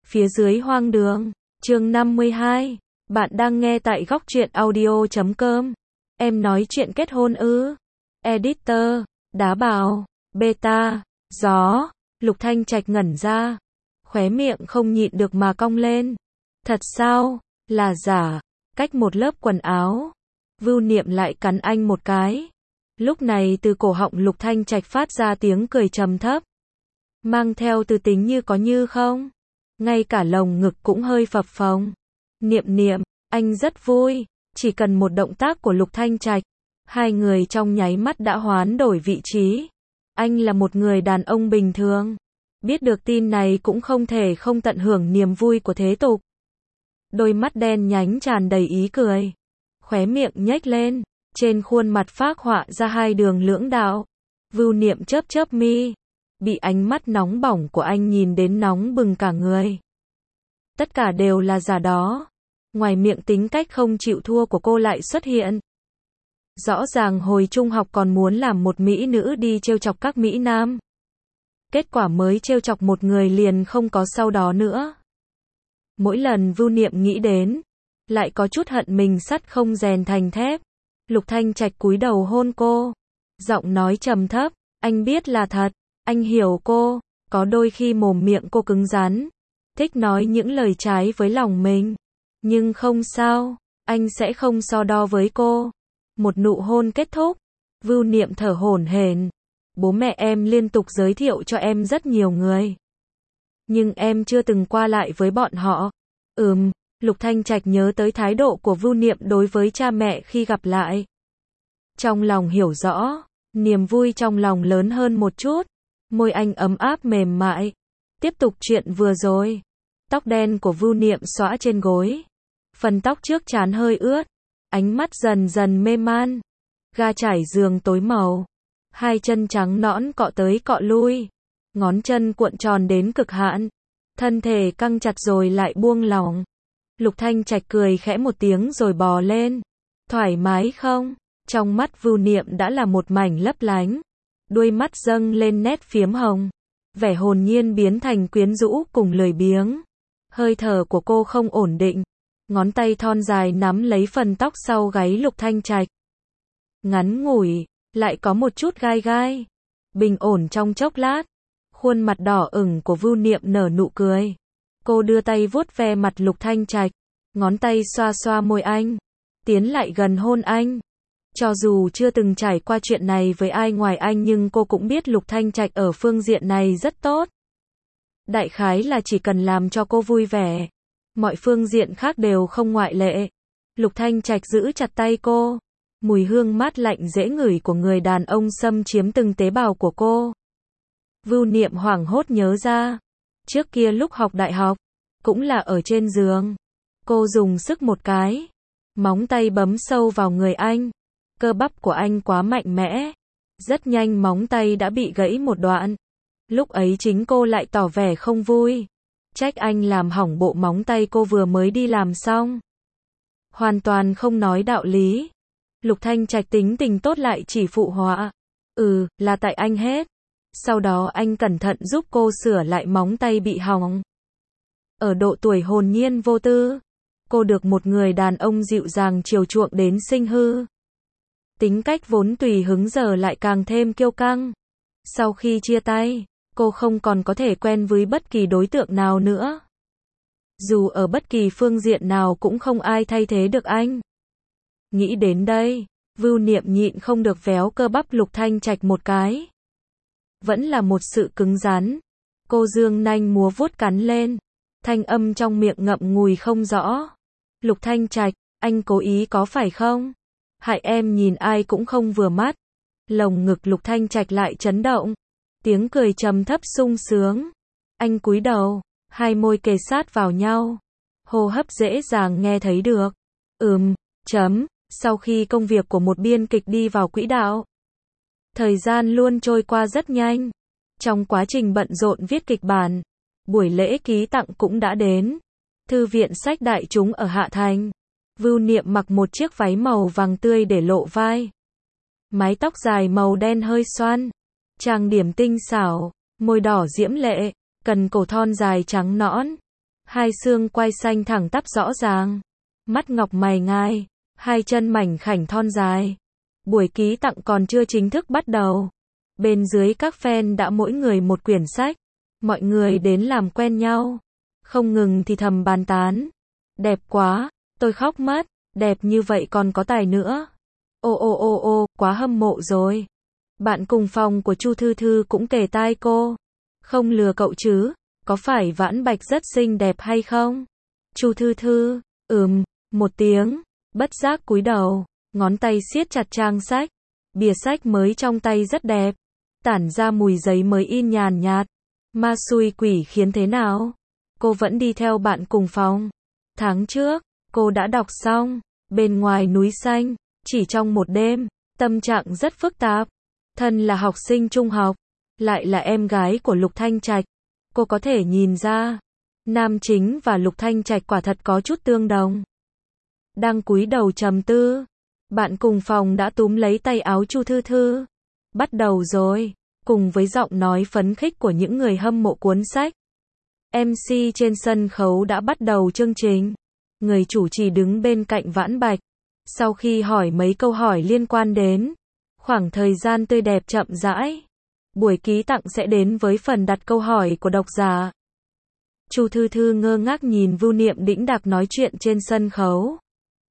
Phía dưới hoang đường, chương 52. Bạn đang nghe tại góc truyện audio.com. Em nói chuyện kết hôn ư? Editor, đá bào, beta, gió. Lục Thanh Trạch ngẩn ra, khóe miệng không nhịn được mà cong lên. Thật sao? Là giả? Cách một lớp quần áo, Vưu Niệm lại cắn anh một cái. Lúc này từ cổ họng Lục Thanh Trạch phát ra tiếng cười trầm thấp, mang theo từ tính như có như không. Ngay cả lồng ngực cũng hơi phập phồng. Niệm niệm, anh rất vui. Chỉ cần một động tác của Lục Thanh Trạch, hai người trong nháy mắt đã hoán đổi vị trí. Anh là một người đàn ông bình thường. Biết được tin này cũng không thể không tận hưởng niềm vui của thế tục. Đôi mắt đen nhánh tràn đầy ý cười. Khóe miệng nhếch lên, trên khuôn mặt phác họa ra hai đường lưỡng đạo. Vưu Niệm chớp chớp mi, bị ánh mắt nóng bỏng của anh nhìn đến nóng bừng cả người. Tất cả đều là giả đó. Ngoài miệng tính cách không chịu thua của cô lại xuất hiện. Rõ ràng hồi trung học còn muốn làm một mỹ nữ đi trêu chọc các mỹ nam. Kết quả mới trêu chọc một người liền không có sau đó nữa. Mỗi lần Vưu Niệm nghĩ đến, lại có chút hận mình sắt không rèn thành thép. Lục Thanh Trạch cúi đầu hôn cô, giọng nói trầm thấp, anh biết là thật, anh hiểu cô, có đôi khi mồm miệng cô cứng rắn, thích nói những lời trái với lòng mình, nhưng không sao, anh sẽ không so đo với cô. Một nụ hôn kết thúc, Vưu Niệm thở hổn hển, bố mẹ em liên tục giới thiệu cho em rất nhiều người, nhưng em chưa từng qua lại với bọn họ. Lục Thanh Trạch nhớ tới thái độ của Vưu Niệm đối với cha mẹ khi gặp lại. Trong lòng hiểu rõ, niềm vui trong lòng lớn hơn một chút. Môi anh ấm áp mềm mại. Tiếp tục chuyện vừa rồi. Tóc đen của Vưu Niệm xõa trên gối. Phần tóc trước trán hơi ướt. Ánh mắt dần dần mê man. Ga trải giường tối màu. Hai chân trắng nõn cọ tới cọ lui. Ngón chân cuộn tròn đến cực hạn. Thân thể căng chặt rồi lại buông lỏng. Lục Thanh Trạch cười khẽ một tiếng rồi bò lên. Thoải mái không? Trong mắt Vưu Niệm đã là một mảnh lấp lánh. Đuôi mắt dâng lên nét phiếm hồng. Vẻ hồn nhiên biến thành quyến rũ cùng lười biếng. Hơi thở của cô không ổn định. Ngón tay thon dài nắm lấy phần tóc sau gáy Lục Thanh Trạch. Ngắn ngủi, lại có một chút gai gai. Bình ổn trong chốc lát. Khuôn mặt đỏ ửng của Vưu Niệm nở nụ cười. Cô đưa tay vuốt ve mặt Lục Thanh Trạch, ngón tay xoa xoa môi anh, tiến lại gần hôn anh. Cho dù chưa từng trải qua chuyện này với ai ngoài anh nhưng cô cũng biết Lục Thanh Trạch ở phương diện này rất tốt. Đại khái là chỉ cần làm cho cô vui vẻ, mọi phương diện khác đều không ngoại lệ. Lục Thanh Trạch giữ chặt tay cô, mùi hương mát lạnh dễ ngửi của người đàn ông xâm chiếm từng tế bào của cô. Vưu Niệm hoảng hốt nhớ ra, trước kia lúc học đại học, cũng là ở trên giường. Cô dùng sức một cái, móng tay bấm sâu vào người anh. Cơ bắp của anh quá mạnh mẽ. Rất nhanh móng tay đã bị gãy một đoạn. Lúc ấy chính cô lại tỏ vẻ không vui. Trách anh làm hỏng bộ móng tay cô vừa mới đi làm xong. Hoàn toàn không nói đạo lý. Lục Thanh Trạch tính tình tốt lại chỉ phụ họa. Là tại anh hết. Sau đó anh cẩn thận giúp cô sửa lại móng tay bị hỏng. Ở độ tuổi hồn nhiên vô tư, cô được một người đàn ông dịu dàng chiều chuộng đến sinh hư. Tính cách vốn tùy hứng giờ lại càng thêm kiêu căng. Sau khi chia tay, cô không còn có thể quen với bất kỳ đối tượng nào nữa. Dù ở bất kỳ phương diện nào cũng không ai thay thế được anh. Nghĩ đến đây, Vưu Niệm nhịn không được véo cơ bắp Lục Thanh Trạch một cái. Vẫn là một sự cứng rắn. Cô giương nanh múa vuốt cắn lên. Thanh âm trong miệng ngậm ngùi không rõ. Lục Thanh Trạch, anh cố ý có phải không? Hại em nhìn ai cũng không vừa mắt. Lồng ngực Lục Thanh Trạch lại chấn động. Tiếng cười trầm thấp sung sướng. Anh cúi đầu, hai môi kề sát vào nhau. Hô hấp dễ dàng nghe thấy được. Sau khi công việc của một biên kịch đi vào quỹ đạo, thời gian luôn trôi qua rất nhanh. Trong quá trình bận rộn viết kịch bản, buổi lễ ký tặng cũng đã đến. Thư viện sách đại chúng ở Hạ Thành. Vưu Niệm mặc một chiếc váy màu vàng tươi để lộ vai. Mái tóc dài màu đen hơi xoăn. Trang điểm tinh xảo, môi đỏ diễm lệ, cần cổ thon dài trắng nõn. hai xương quai xanh thẳng tắp rõ ràng, mắt ngọc mày ngai, hai chân mảnh khảnh thon dài. Buổi ký tặng còn chưa chính thức bắt đầu. Bên dưới các fan đã mỗi người một quyển sách. Mọi người đến làm quen nhau. Không ngừng thì thầm bàn tán. Đẹp quá, tôi khóc mất, đẹp như vậy còn có tài nữa. Ô, quá hâm mộ rồi. Bạn cùng phòng của Chu Thư Thư cũng kể tai cô. Không lừa cậu chứ, có phải Vãn Bạch rất xinh đẹp hay không? Chu Thư Thư, một tiếng, bất giác cúi đầu, ngón tay siết chặt trang sách. Bìa sách mới trong tay rất đẹp, tản ra mùi giấy mới in nhàn nhạt. Ma xui quỷ khiến thế nào? Cô vẫn đi theo bạn cùng phòng. Tháng trước, cô đã đọc xong, Bên ngoài núi xanh, chỉ trong một đêm, tâm trạng rất phức tạp. Thân là học sinh trung học, lại là em gái của Lục Thanh Trạch. Cô có thể nhìn ra, nam chính và Lục Thanh Trạch quả thật có chút tương đồng. Đang cúi đầu trầm tư, bạn cùng phòng đã túm lấy tay áo Chu Thư Thư. Bắt đầu rồi, cùng với giọng nói phấn khích của những người hâm mộ cuốn sách. MC trên sân khấu đã bắt đầu chương trình. Người chủ trì đứng bên cạnh Vãn Bạch. Sau khi hỏi mấy câu hỏi liên quan đến khoảng thời gian tươi đẹp chậm rãi, buổi ký tặng sẽ đến với phần đặt câu hỏi của độc giả. Chu Thư Thư ngơ ngác nhìn Vưu Niệm đĩnh đạc nói chuyện trên sân khấu.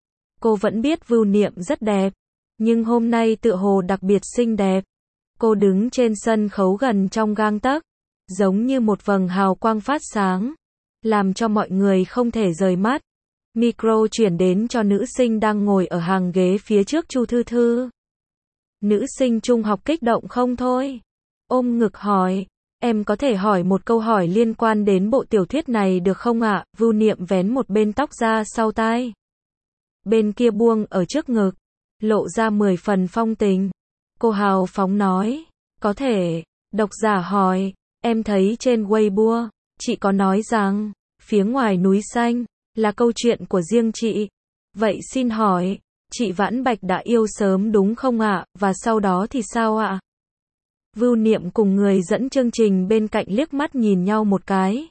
Cô vẫn biết Vưu Niệm rất đẹp, nhưng hôm nay tựa hồ đặc biệt xinh đẹp. Cô đứng trên sân khấu gần trong gang tấc, giống như một vầng hào quang phát sáng, làm cho mọi người không thể rời mắt. Micro chuyển đến cho nữ sinh đang ngồi ở hàng ghế phía trước Chu Thư Thư. Nữ sinh trung học kích động không thôi. Ôm ngực hỏi, em có thể hỏi một câu hỏi liên quan đến bộ tiểu thuyết này được không ạ? Vưu Niệm vén một bên tóc ra sau tai, bên kia buông ở trước ngực, lộ ra 10 phần phong tình. Cô hào phóng nói, có thể. Độc giả hỏi, em thấy trên Weibo, chị có nói rằng, phía ngoài núi xanh, là câu chuyện của riêng chị. Vậy xin hỏi, chị Vãn Bạch đã yêu sớm đúng không ạ? Và sau đó thì sao ạ? Vưu Niệm cùng người dẫn chương trình bên cạnh liếc mắt nhìn nhau một cái.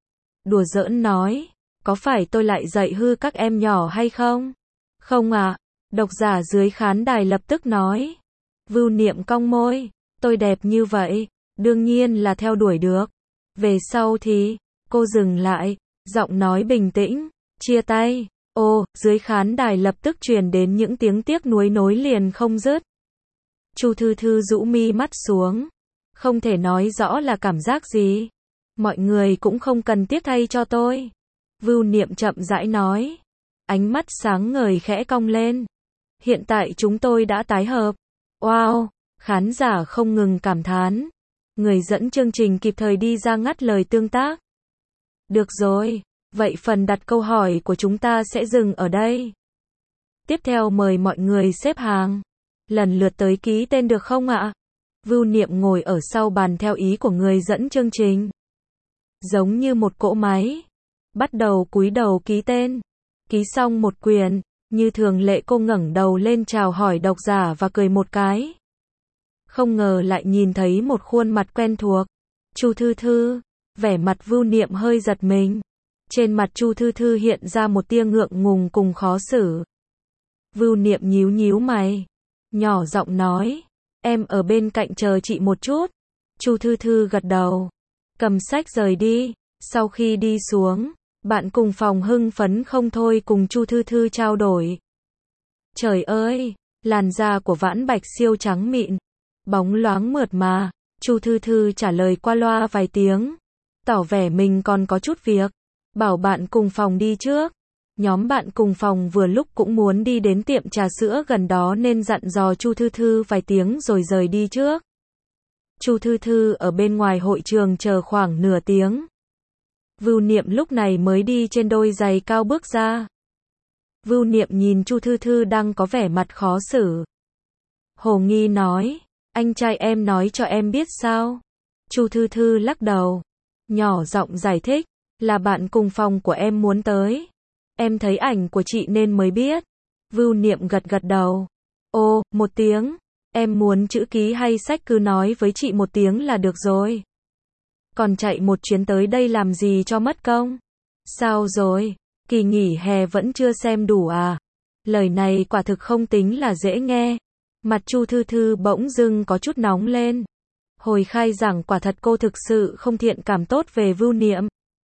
Đùa giỡn nói, có phải tôi lại dạy hư các em nhỏ hay không? Không ạ. Độc giả dưới khán đài lập tức nói. Vưu Niệm cong môi, tôi đẹp như vậy, đương nhiên là theo đuổi được. Về sau thì, cô dừng lại, giọng nói bình tĩnh, chia tay. Ô, dưới khán đài lập tức truyền đến những tiếng tiếc nuối nối liền không dứt. Chu Thư Thư rũ mi mắt xuống, không thể nói rõ là cảm giác gì. Mọi người cũng không cần tiếc thay cho tôi. Vưu Niệm chậm rãi nói, ánh mắt sáng ngời khẽ cong lên. Hiện tại chúng tôi đã tái hợp. Wow, khán giả không ngừng cảm thán. Người dẫn chương trình kịp thời đi ra ngắt lời tương tác. Được rồi, vậy phần đặt câu hỏi của chúng ta sẽ dừng ở đây. Tiếp theo mời mọi người xếp hàng, lần lượt tới ký tên được không ạ? Vưu Niệm ngồi ở sau bàn theo ý của người dẫn chương trình. Giống như một cỗ máy. Bắt đầu cúi đầu ký tên. Ký xong một quyển, như thường lệ cô ngẩng đầu lên chào hỏi độc giả và cười một cái. Không ngờ lại nhìn thấy một khuôn mặt quen thuộc. Chu Thư Thư. Vẻ mặt Vưu Niệm hơi giật mình. Trên mặt Chu Thư Thư hiện ra một tia ngượng ngùng cùng khó xử. Vưu Niệm nhíu nhíu mày, nhỏ giọng nói, em ở bên cạnh chờ chị một chút. Chu Thư Thư gật đầu, cầm sách rời đi. Sau khi đi xuống, bạn cùng phòng hưng phấn không thôi cùng Chu Thư Thư trao đổi. Trời ơi, làn da của Vãn Bạch siêu trắng mịn, bóng loáng mượt mà. Chu Thư Thư trả lời qua loa vài tiếng, tỏ vẻ mình còn có chút việc, bảo bạn cùng phòng đi trước. Nhóm bạn cùng phòng vừa lúc cũng muốn đi đến tiệm trà sữa gần đó nên dặn dò Chu Thư Thư vài tiếng rồi rời đi trước. Chu Thư Thư ở bên ngoài hội trường chờ khoảng nửa tiếng. Vưu Niệm lúc này mới đi trên đôi giày cao bước ra. Vưu Niệm nhìn Chu Thư Thư đang có vẻ mặt khó xử. Hồ nghi nói, anh trai em nói cho em biết sao? Chu Thư Thư lắc đầu, nhỏ giọng giải thích, là bạn cùng phòng của em muốn tới. Em thấy ảnh của chị nên mới biết. Vưu Niệm gật gật đầu. Ồ, một tiếng. Em muốn chữ ký hay sách cứ nói với chị một tiếng là được rồi. Còn chạy một chuyến tới đây làm gì cho mất công. Sao rồi? Kỳ nghỉ hè vẫn chưa xem đủ à? Lời này quả thực không tính là dễ nghe. Mặt Chu Thư Thư bỗng dưng có chút nóng lên. Hồi khai giảng quả thật cô thực sự không thiện cảm tốt về Vưu Niệm.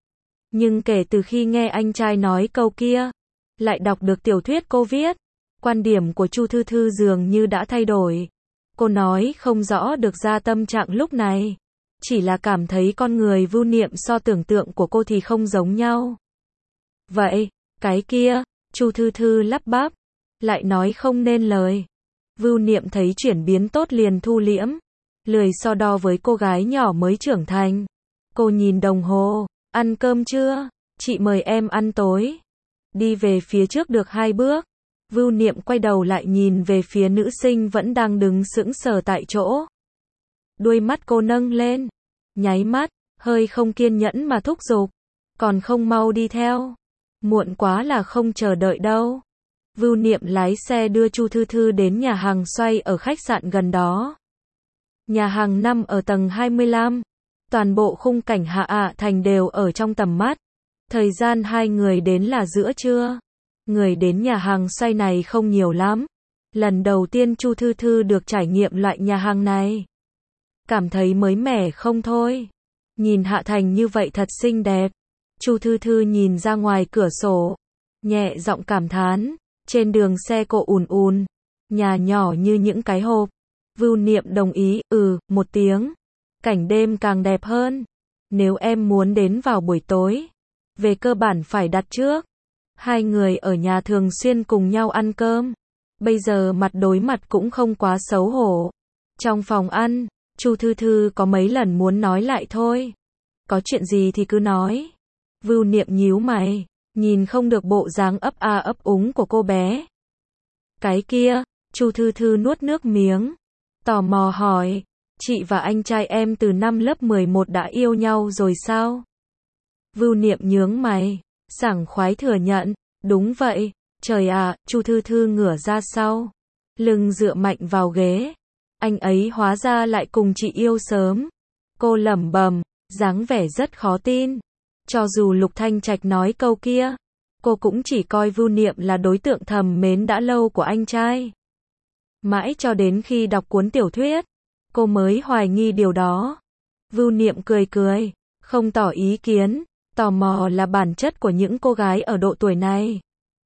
Nhưng kể từ khi nghe anh trai nói câu kia, lại đọc được tiểu thuyết cô viết, quan điểm của Chu Thư Thư dường như đã thay đổi. Cô nói không rõ được ra tâm trạng lúc này. Chỉ là cảm thấy con người Vưu Niệm so tưởng tượng của cô thì không giống nhau. Vậy, cái kia, Chu Thư Thư lắp bắp, lại nói không nên lời. Vưu Niệm thấy chuyển biến tốt liền thu liễm, lười so đo với cô gái nhỏ mới trưởng thành. Cô nhìn đồng hồ, ăn cơm chưa? Chị mời em ăn tối. Đi về phía trước được 2 bước. Vưu Niệm quay đầu lại nhìn về phía nữ sinh vẫn đang đứng sững sờ tại chỗ. Đuôi mắt cô nâng lên, nháy mắt, hơi không kiên nhẫn mà thúc giục. Còn không mau đi theo. Muộn quá là không chờ đợi đâu. Vưu Niệm lái xe đưa Chu Thư Thư đến nhà hàng xoay ở khách sạn gần đó. Nhà hàng nằm ở tầng 25. Toàn bộ khung cảnh Hạ Thành đều ở trong tầm mắt. Thời gian hai người đến là giữa trưa. Người đến nhà hàng xoay này không nhiều lắm. Lần đầu tiên Chu Thư Thư được trải nghiệm loại nhà hàng này. Cảm thấy mới mẻ không thôi. Nhìn Hạ Thành như vậy thật xinh đẹp. Chu Thư Thư nhìn ra ngoài cửa sổ, nhẹ giọng cảm thán. Trên đường xe cộ ùn ùn, nhà nhỏ như những cái hộp. Vưu Niệm đồng ý, một tiếng. Cảnh đêm càng đẹp hơn. Nếu em muốn đến vào buổi tối, về cơ bản phải đặt trước. Hai người ở nhà thường xuyên cùng nhau ăn cơm. Bây giờ mặt đối mặt cũng không quá xấu hổ. Trong phòng ăn, Chu Thư Thư có mấy lần muốn nói lại thôi. Có chuyện gì thì cứ nói. Vưu Niệm nhíu mày, nhìn không được bộ dáng ấp a ấp úng của cô bé. Cái kia, Chu Thư Thư nuốt nước miếng, tò mò hỏi, chị và anh trai em từ năm lớp 11 đã yêu nhau rồi sao? Vưu Niệm nhướng mày, sảng khoái thừa nhận, đúng vậy. Trời ạ, Chu Thư Thư ngửa ra sau, lưng dựa mạnh vào ghế. Anh ấy hóa ra lại cùng chị yêu sớm. Cô lẩm bẩm, dáng vẻ rất khó tin. Cho dù Lục Thanh Trạch nói câu kia, cô cũng chỉ coi Vưu Niệm là đối tượng thầm mến đã lâu của anh trai. Mãi cho đến khi đọc cuốn tiểu thuyết, cô mới hoài nghi điều đó. Vưu Niệm cười cười, không tỏ ý kiến, tò mò là bản chất của những cô gái ở độ tuổi này.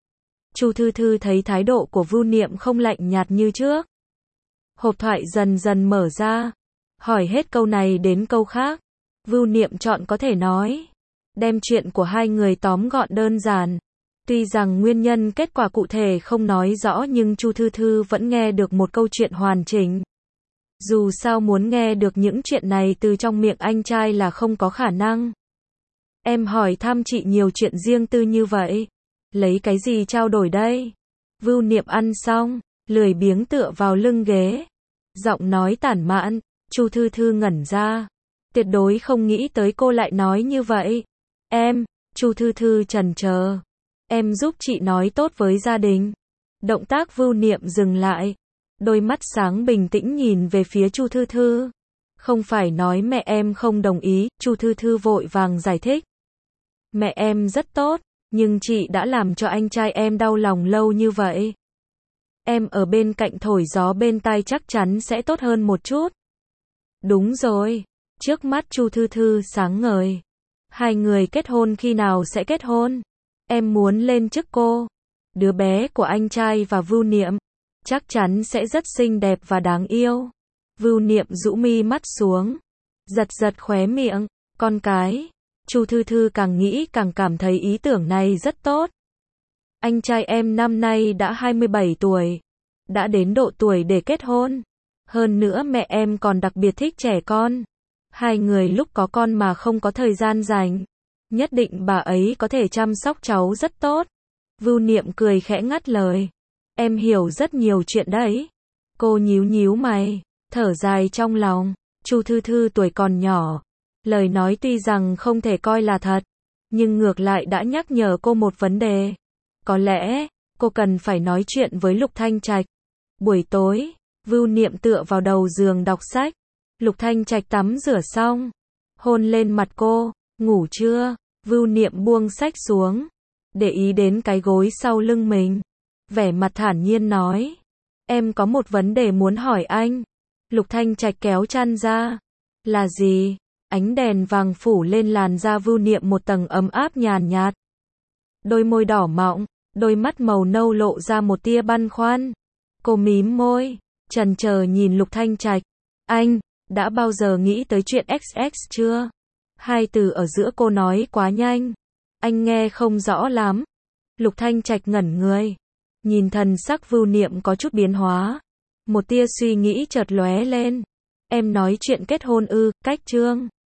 Chu Thư Thư thấy thái độ của Vưu Niệm không lạnh nhạt như trước. Hộp thoại dần dần mở ra, hỏi hết câu này đến câu khác. Vưu Niệm chọn có thể nói. Đem chuyện của hai người tóm gọn đơn giản. Tuy rằng nguyên nhân kết quả cụ thể không nói rõ nhưng Chu Thư Thư vẫn nghe được một câu chuyện hoàn chỉnh. Dù sao muốn nghe được những chuyện này từ trong miệng anh trai là không có khả năng. Em hỏi thăm chị nhiều chuyện riêng tư như vậy. Lấy cái gì trao đổi đây? Vưu Niệm ăn xong, lười biếng tựa vào lưng ghế. Giọng nói tản mạn, Chu Thư Thư ngẩn ra. Tuyệt đối không nghĩ tới cô lại nói như vậy. Chu Thư Thư chần chờ. Em giúp chị nói tốt với gia đình. Động tác Vưu Niệm dừng lại. Đôi mắt sáng bình tĩnh nhìn về phía Chu Thư Thư. Không phải nói mẹ em không đồng ý, Chu Thư Thư vội vàng giải thích. Mẹ em rất tốt, nhưng chị đã làm cho anh trai em đau lòng lâu như vậy. Em ở bên cạnh thổi gió bên tai chắc chắn sẽ tốt hơn một chút. Đúng rồi. Trước mắt Chu Thư Thư sáng ngời. Hai người kết hôn khi nào sẽ kết hôn? Em muốn lên chức cô. Đứa bé của anh trai và Vưu Niệm chắc chắn sẽ rất xinh đẹp và đáng yêu. Vưu Niệm rũ mi mắt xuống, giật giật khóe miệng. Con cái. Chu Thư Thư càng nghĩ càng cảm thấy ý tưởng này rất tốt. Anh trai em năm nay đã 27 tuổi. Đã đến độ tuổi để kết hôn. Hơn nữa mẹ em còn đặc biệt thích trẻ con. Hai người lúc có con mà không có thời gian dành. Nhất định bà ấy có thể chăm sóc cháu rất tốt. Vưu Niệm cười khẽ ngắt lời. Em hiểu rất nhiều chuyện đấy. Cô nhíu nhíu mày, thở dài trong lòng. Chu Thư Thư tuổi còn nhỏ. Lời nói tuy rằng không thể coi là thật, nhưng ngược lại đã nhắc nhở cô một vấn đề. Có lẽ, cô cần phải nói chuyện với Lục Thanh Trạch. Buổi tối, Vưu Niệm tựa vào đầu giường đọc sách. Lục Thanh Trạch tắm rửa xong, hôn lên mặt cô. Ngủ chưa? Vưu Niệm buông sách xuống, để ý đến cái gối sau lưng mình. Vẻ mặt thản nhiên nói. Em có một vấn đề muốn hỏi anh. Lục Thanh Trạch kéo chăn ra. Là gì? Ánh đèn vàng phủ lên làn da Vưu Niệm một tầng ấm áp nhàn nhạt. Đôi môi đỏ mọng, đôi mắt màu nâu lộ ra một tia băn khoăn. Cô mím môi, chần chờ nhìn Lục Thanh Trạch. Anh, đã bao giờ nghĩ tới chuyện XX chưa? Hai từ ở giữa cô nói quá nhanh. Anh nghe không rõ lắm. Lục Thanh Trạch ngẩn người. Nhìn thần sắc Vưu Niệm có chút biến hóa. Một tia suy nghĩ chợt lóe lên. Em nói chuyện kết hôn ư, cách Trương.